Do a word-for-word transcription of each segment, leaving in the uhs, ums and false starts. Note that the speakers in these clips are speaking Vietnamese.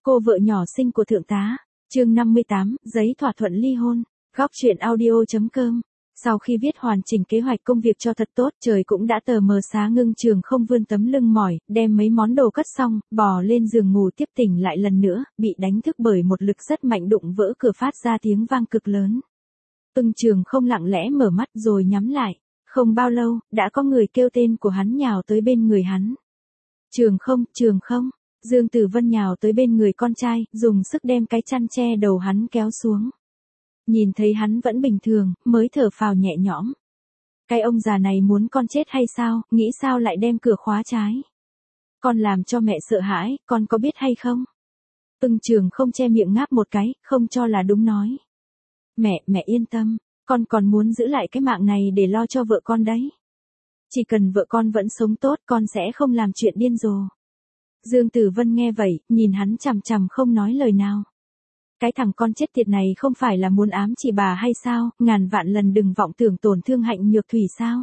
Cô vợ nhỏ xinh của thượng tá. Chương năm mươi tám, giấy thỏa thuận ly hôn. Góc truyện audio.com. Sau khi viết hoàn chỉnh kế hoạch công việc cho thật tốt, trời cũng đã tờ mờ sáng. Ngưng Trường không vươn tấm lưng mỏi, đem mấy món đồ cất xong, bò lên giường ngủ tiếp. Tỉnh lại lần nữa, bị đánh thức bởi một lực rất mạnh đụng vỡ cửa phát ra tiếng vang cực lớn. Ngưng Trường không lặng lẽ mở mắt rồi nhắm lại. Không bao lâu, đã có người kêu tên của hắn nhào tới bên người hắn. Trường không, Trường không. Dương Tử Vân nhào tới bên người con trai, dùng sức đem cái chăn che đầu hắn kéo xuống. Nhìn thấy hắn vẫn bình thường, mới thở phào nhẹ nhõm. Cái ông già này muốn con chết hay sao, nghĩ sao lại đem cửa khóa trái. Con làm cho mẹ sợ hãi, con có biết hay không? Ngưng Trường không che miệng ngáp một cái, không cho là đúng nói. Mẹ, mẹ yên tâm, con còn muốn giữ lại cái mạng này để lo cho vợ con đấy. Chỉ cần vợ con vẫn sống tốt, con sẽ không làm chuyện điên rồ. Dương Tử Vân nghe vậy, nhìn hắn chằm chằm không nói lời nào. Cái thằng con chết tiệt này không phải là muốn ám chỉ bà hay sao, ngàn vạn lần đừng vọng tưởng tổn thương Hạnh Nhược Thủy sao.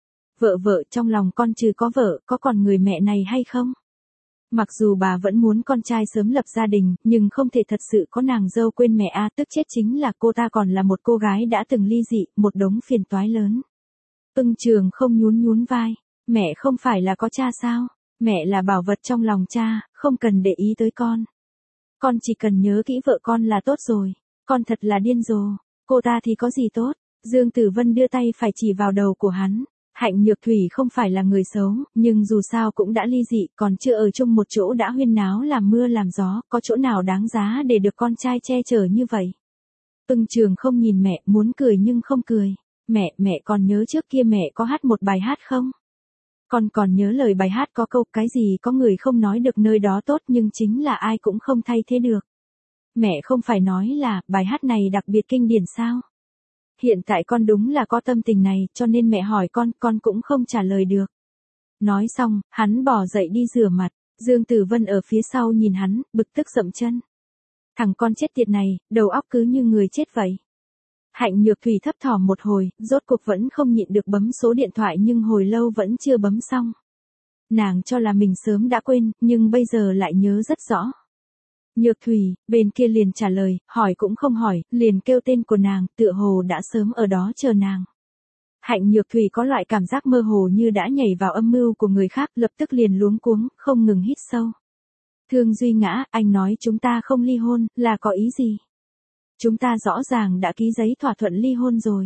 Vợ vợ, trong lòng con trừ có vợ, có còn người mẹ này hay không? Mặc dù bà vẫn muốn con trai sớm lập gia đình, nhưng không thể thật sự có nàng dâu quên mẹ a, tức chết chính là cô ta còn là một cô gái đã từng ly dị, một đống phiền toái lớn. Ngưng Trường không nhún nhún vai, mẹ không phải là có cha sao? Mẹ là bảo vật trong lòng cha, không cần để ý tới con. Con chỉ cần nhớ kỹ vợ con là tốt rồi. Con thật là điên rồ. Cô ta thì có gì tốt? Dương Tử Vân đưa tay phải chỉ vào đầu của hắn. Hạnh Nhược Thủy không phải là người xấu, nhưng dù sao cũng đã ly dị, còn chưa ở chung một chỗ đã huyên náo làm mưa làm gió, có chỗ nào đáng giá để được con trai che chở như vậy. Ngưng Trường không nhìn mẹ, muốn cười nhưng không cười. Mẹ, mẹ còn nhớ trước kia mẹ có hát một bài hát không? Con còn nhớ lời bài hát có câu cái gì có người không nói được nơi đó tốt nhưng chính là ai cũng không thay thế được. Mẹ không phải nói là bài hát này đặc biệt kinh điển sao? Hiện tại con đúng là có tâm tình này cho nên mẹ hỏi con, con cũng không trả lời được. Nói xong, hắn bỏ dậy đi rửa mặt. Dương Tử Vân ở phía sau nhìn hắn, bực tức dậm chân. Thằng con chết tiệt này, đầu óc cứ như người chết vậy. Hạnh Nhược Thủy thấp thỏm một hồi, rốt cuộc vẫn không nhịn được bấm số điện thoại nhưng hồi lâu vẫn chưa bấm xong. Nàng cho là mình sớm đã quên, nhưng bây giờ lại nhớ rất rõ. Nhược Thủy, bên kia liền trả lời, hỏi cũng không hỏi, liền kêu tên của nàng, tựa hồ đã sớm ở đó chờ nàng. Hạnh Nhược Thủy có loại cảm giác mơ hồ như đã nhảy vào âm mưu của người khác, lập tức liền luống cuống, không ngừng hít sâu. Thương Duy Ngã, anh nói chúng ta không ly hôn, là có ý gì? Chúng ta rõ ràng đã ký giấy thỏa thuận ly hôn rồi.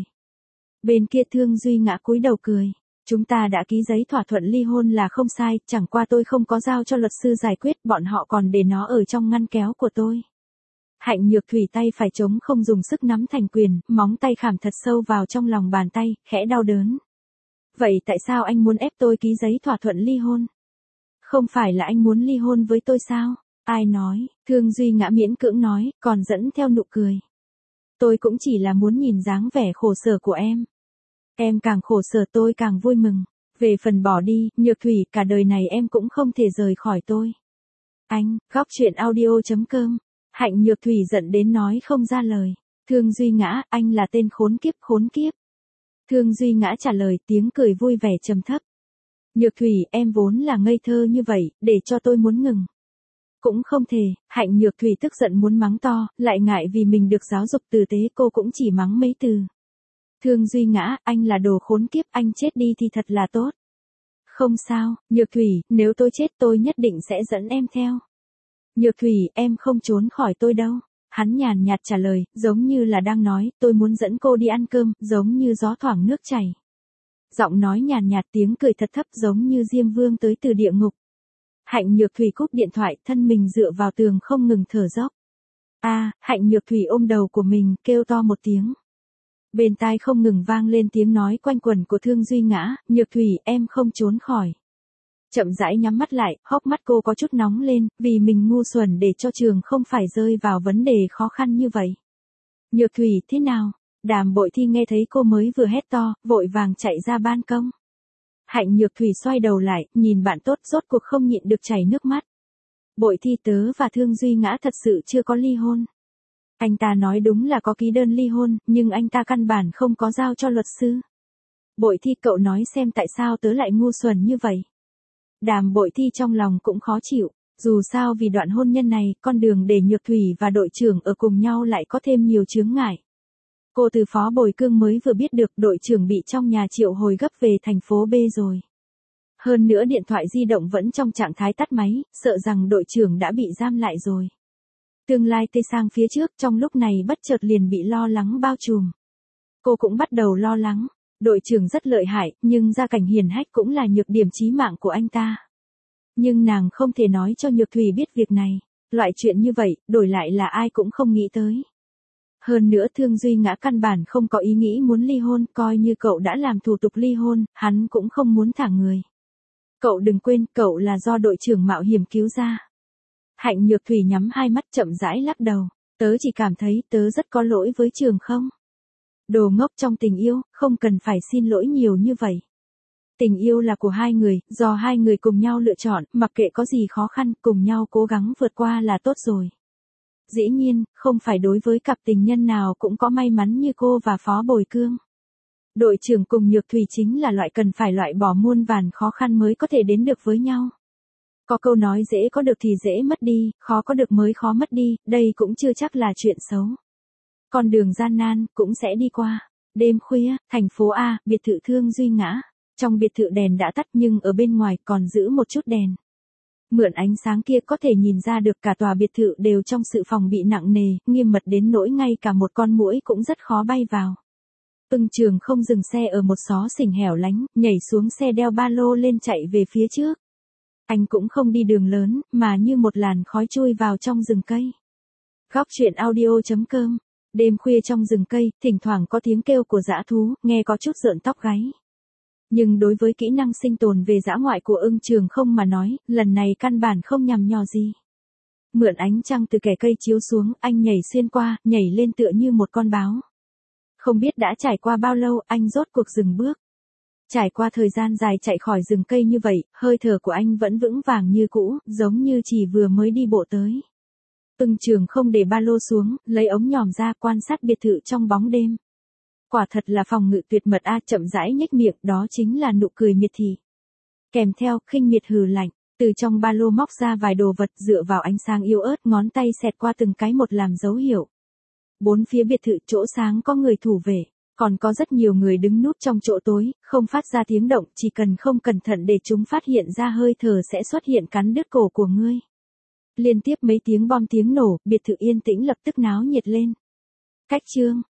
Bên kia Thương Duy Ngã cúi đầu cười. Chúng ta đã ký giấy thỏa thuận ly hôn là không sai, chẳng qua tôi không có giao cho luật sư giải quyết, bọn họ còn để nó ở trong ngăn kéo của tôi. Hạnh Nhược Thủy tay phải trống không dùng sức nắm thành quyền, móng tay khảm thật sâu vào trong lòng bàn tay, khẽ đau đớn. Vậy tại sao anh muốn ép tôi ký giấy thỏa thuận ly hôn? Không phải là anh muốn ly hôn với tôi sao? Ai nói? Thương Duy Ngã miễn cưỡng nói, còn dẫn theo nụ cười. Tôi cũng chỉ là muốn nhìn dáng vẻ khổ sở của em. Em càng khổ sở tôi càng vui mừng. Về phần bỏ đi, Nhược Thủy, cả đời này em cũng không thể rời khỏi tôi. Anh, góc truyện audio.com. Hạnh Nhược Thủy giận đến nói không ra lời. Thương Duy Ngã, anh là tên khốn kiếp khốn kiếp. Thương Duy Ngã trả lời tiếng cười vui vẻ trầm thấp. Nhược Thủy, em vốn là ngây thơ như vậy, để cho tôi muốn ngừng. Cũng không thể, Hạnh Nhược Thủy tức giận muốn mắng to, lại ngại vì mình được giáo dục tử tế cô cũng chỉ mắng mấy từ. Thương Duy Ngã, anh là đồ khốn kiếp, anh chết đi thì thật là tốt. Không sao, Nhược Thủy, nếu tôi chết tôi nhất định sẽ dẫn em theo. Nhược Thủy, em không trốn khỏi tôi đâu. Hắn nhàn nhạt trả lời, giống như là đang nói, tôi muốn dẫn cô đi ăn cơm, giống như gió thoảng nước chảy. Giọng nói nhàn nhạt tiếng cười thật thấp giống như Diêm Vương tới từ địa ngục. Hạnh Nhược Thủy cúp điện thoại, thân mình dựa vào tường không ngừng thở dốc. A, à, Hạnh Nhược Thủy ôm đầu của mình, kêu to một tiếng. Bên tai không ngừng vang lên tiếng nói quanh quẩn của Thương Duy Ngã, Nhược Thủy, em không trốn khỏi. Chậm rãi nhắm mắt lại, hốc mắt cô có chút nóng lên, vì mình ngu xuẩn để cho Trường không phải rơi vào vấn đề khó khăn như vậy. Nhược Thủy, thế nào? Đàm Bội Thi nghe thấy cô mới vừa hét to, vội vàng chạy ra ban công. Hạnh Nhược Thủy xoay đầu lại, nhìn bạn tốt rốt cuộc không nhịn được chảy nước mắt. Bội Thi tớ và Thương Duy Ngã thật sự chưa có ly hôn. Anh ta nói đúng là có ký đơn ly hôn, nhưng anh ta căn bản không có giao cho luật sư. Bội Thi cậu nói xem tại sao tớ lại ngu xuẩn như vậy. Đàm Bội Thi trong lòng cũng khó chịu. Dù sao vì đoạn hôn nhân này, con đường để Nhược Thủy và đội trưởng ở cùng nhau lại có thêm nhiều chướng ngại. Cô từ Phó Bồi Cương mới vừa biết được đội trưởng bị trong nhà triệu hồi gấp về thành phố B rồi. Hơn nữa điện thoại di động vẫn trong trạng thái tắt máy, sợ rằng đội trưởng đã bị giam lại rồi. Tương lai tê sang phía trước trong lúc này bất chợt liền bị lo lắng bao trùm. Cô cũng bắt đầu lo lắng, đội trưởng rất lợi hại, nhưng gia cảnh hiền hách cũng là nhược điểm chí mạng của anh ta. Nhưng nàng không thể nói cho Nhược Thủy biết việc này, loại chuyện như vậy, đổi lại là ai cũng không nghĩ tới. Hơn nữa Thương Duy Ngã căn bản không có ý nghĩ muốn ly hôn, coi như cậu đã làm thủ tục ly hôn, hắn cũng không muốn thả người. Cậu đừng quên, cậu là do đội trưởng mạo hiểm cứu ra. Hạnh Nhược Thủy nhắm hai mắt chậm rãi lắc đầu, tớ chỉ cảm thấy tớ rất có lỗi với Trường không. Đồ ngốc trong tình yêu, không cần phải xin lỗi nhiều như vậy. Tình yêu là của hai người, do hai người cùng nhau lựa chọn, mặc kệ có gì khó khăn, cùng nhau cố gắng vượt qua là tốt rồi. Dĩ nhiên, không phải đối với cặp tình nhân nào cũng có may mắn như cô và Phó Bồi Cương. Đội trưởng cùng Nhược Thủy chính là loại cần phải loại bỏ muôn vàn khó khăn mới có thể đến được với nhau. Có câu nói dễ có được thì dễ mất đi, khó có được mới khó mất đi, đây cũng chưa chắc là chuyện xấu. Con đường gian nan, cũng sẽ đi qua. Đêm khuya, thành phố A, biệt thự Thương Duy Ngã. Trong biệt thự đèn đã tắt nhưng ở bên ngoài còn giữ một chút đèn. Mượn ánh sáng kia có thể nhìn ra được cả tòa biệt thự đều trong sự phòng bị nặng nề, nghiêm mật đến nỗi ngay cả một con muỗi cũng rất khó bay vào. Ưng Trường không dừng xe ở một xó xỉnh hẻo lánh, nhảy xuống xe đeo ba lô lên chạy về phía trước. Anh cũng không đi đường lớn, mà như một làn khói chui vào trong rừng cây. Góc truyện audio chấm com. Đêm khuya trong rừng cây, thỉnh thoảng có tiếng kêu của dã thú, nghe có chút rợn tóc gáy. Nhưng đối với kỹ năng sinh tồn về dã ngoại của Ưng Trường không mà nói, lần này căn bản không nhằm nhò gì. Mượn ánh trăng từ kẻ cây chiếu xuống, anh nhảy xuyên qua, nhảy lên tựa như một con báo. Không biết đã trải qua bao lâu, anh rốt cuộc dừng bước. Trải qua thời gian dài chạy khỏi rừng cây như vậy, hơi thở của anh vẫn vững vàng như cũ, giống như chỉ vừa mới đi bộ tới. Ưng Trường không để ba lô xuống, lấy ống nhòm ra quan sát biệt thự trong bóng đêm. Quả thật là phòng ngự tuyệt mật a, chậm rãi nhếch miệng, đó chính là nụ cười miệt thị. Kèm theo, khinh miệt hừ lạnh, từ trong ba lô móc ra vài đồ vật dựa vào ánh sáng yếu ớt, ngón tay xẹt qua từng cái một làm dấu hiệu. Bốn phía biệt thự chỗ sáng có người thủ vệ, còn có rất nhiều người đứng núp trong chỗ tối, không phát ra tiếng động, chỉ cần không cẩn thận để chúng phát hiện ra hơi thở sẽ xuất hiện cắn đứt cổ của ngươi. Liên tiếp mấy tiếng bom tiếng nổ, biệt thự yên tĩnh lập tức náo nhiệt lên. Cách chương